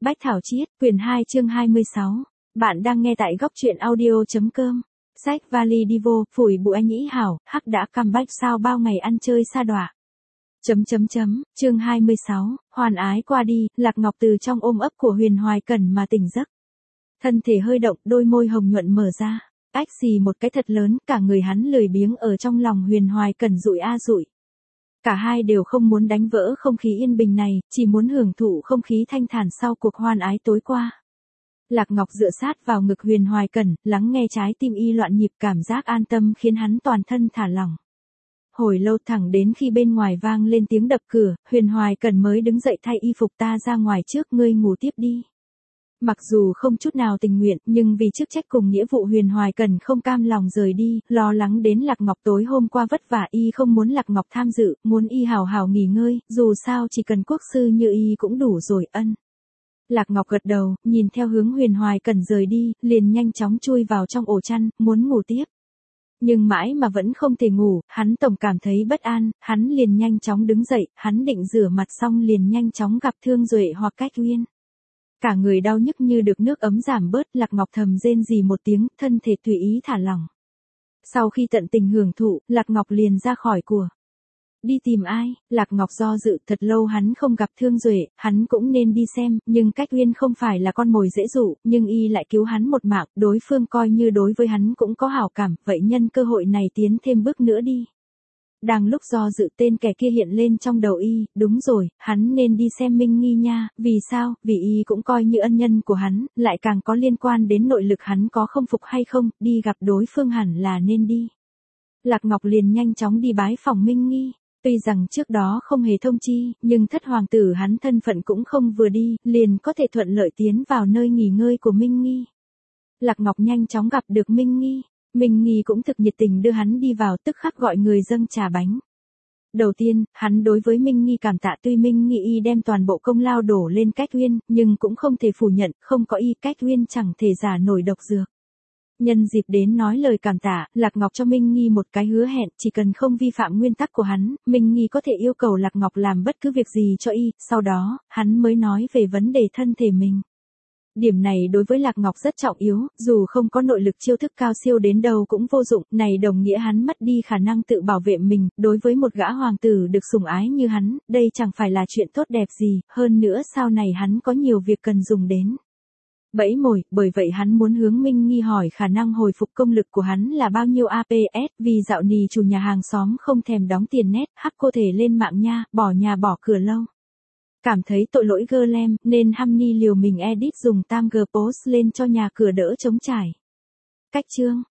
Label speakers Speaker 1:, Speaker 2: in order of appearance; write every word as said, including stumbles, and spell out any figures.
Speaker 1: Bách Thảo Chiết, quyển hai chương hai mươi sáu. Bạn đang nghe tại góc truyện audio.com. Sách vali đi vô, phủi bụi anh ý hảo, hắc đã comeback sao bao ngày ăn chơi sa đọa. Chấm chấm chấm, chương hai mươi sáu, hoàn ái qua đi, Lạc Ngọc từ trong ôm ấp của Huyền Hoài Cẩn mà tỉnh giấc. Thân thể hơi động, đôi môi hồng nhuận mở ra, ách xì một cái thật lớn, cả người hắn lười biếng ở trong lòng Huyền Hoài Cẩn dụi a dụi. Cả hai đều không muốn đánh vỡ không khí yên bình này, chỉ muốn hưởng thụ không khí thanh thản sau cuộc hoan ái tối qua. Lạc Ngọc dựa sát vào ngực Huyền Hoài Cẩn, lắng nghe trái tim y loạn nhịp, cảm giác an tâm khiến hắn toàn thân thả lỏng. Hồi lâu thẳng đến khi bên ngoài vang lên tiếng đập cửa, Huyền Hoài Cẩn mới đứng dậy thay y phục, ta ra ngoài trước, ngươi ngủ tiếp đi. Mặc dù không chút nào tình nguyện, nhưng vì chức trách cùng nghĩa vụ Huyền Hoài Cẩn không cam lòng rời đi, lo lắng đến Lạc Ngọc tối hôm qua vất vả, y không muốn Lạc Ngọc tham dự, muốn y hào hào nghỉ ngơi, dù sao chỉ cần quốc sư như y cũng đủ rồi. Ân. Lạc Ngọc gật đầu, nhìn theo hướng Huyền Hoài Cẩn rời đi, liền nhanh chóng chui vào trong ổ chăn, muốn ngủ tiếp. Nhưng mãi mà vẫn không thể ngủ, hắn tổng cảm thấy bất an, hắn liền nhanh chóng đứng dậy, hắn định rửa mặt xong liền nhanh chóng gặp Thương Duệ hoặc Cách Uyên. Cả người đau nhức như được nước ấm giảm bớt, Lạc Ngọc thầm rên rỉ một tiếng, thân thể tùy ý thả lỏng. Sau khi tận tình hưởng thụ, Lạc Ngọc liền ra khỏi của. Đi tìm ai? Lạc Ngọc do dự, thật lâu hắn không gặp Thương Duệ, hắn cũng nên đi xem, nhưng Cách Uyên không phải là con mồi dễ dụ, nhưng y lại cứu hắn một mạng, đối phương coi như đối với hắn cũng có hảo cảm, vậy nhân cơ hội này tiến thêm bước nữa đi. Đang lúc do dự, tên kẻ kia hiện lên trong đầu y, đúng rồi, hắn nên đi xem Minh Nghi nha, vì sao? Vì y cũng coi như ân nhân của hắn, lại càng có liên quan đến nội lực hắn có không phục hay không, đi gặp đối phương hẳn là nên đi. Lạc Ngọc liền nhanh chóng đi bái phòng Minh Nghi. Tuy rằng trước đó không hề thông chi, nhưng thất hoàng tử hắn thân phận cũng không vừa đi, liền có thể thuận lợi tiến vào nơi nghỉ ngơi của Minh Nghi. Lạc Ngọc nhanh chóng gặp được Minh Nghi. Minh Nghi cũng thực nhiệt tình đưa hắn đi vào, tức khắc gọi người dâng trà bánh. Đầu tiên, hắn đối với Minh Nghi cảm tạ, tuy Minh Nghi y đem toàn bộ công lao đổ lên Cách Uyên, nhưng cũng không thể phủ nhận, không có y Cách Uyên chẳng thể giả nổi độc dược. Nhân dịp đến nói lời cảm tạ, Lạc Ngọc cho Minh Nghi một cái hứa hẹn, chỉ cần không vi phạm nguyên tắc của hắn, Minh Nghi có thể yêu cầu Lạc Ngọc làm bất cứ việc gì cho y, sau đó, hắn mới nói về vấn đề thân thể mình. Điểm này đối với Lạc Ngọc rất trọng yếu, dù không có nội lực chiêu thức cao siêu đến đâu cũng vô dụng, này đồng nghĩa hắn mất đi khả năng tự bảo vệ mình, đối với một gã hoàng tử được sủng ái như hắn, đây chẳng phải là chuyện tốt đẹp gì, hơn nữa sau này hắn có nhiều việc cần dùng đến. Bẫy mồi, bởi vậy hắn muốn hướng Minh Nghi hỏi khả năng hồi phục công lực của hắn là bao nhiêu a pê ét, vì dạo nì chủ nhà hàng xóm không thèm đóng tiền net, hắc cô thể lên mạng nha, bỏ nhà bỏ cửa lâu. Cảm thấy tội lỗi gơ lem, nên Hamni liều mình edit dùng tam G post lên cho nhà cửa đỡ chống trải. Cách chương,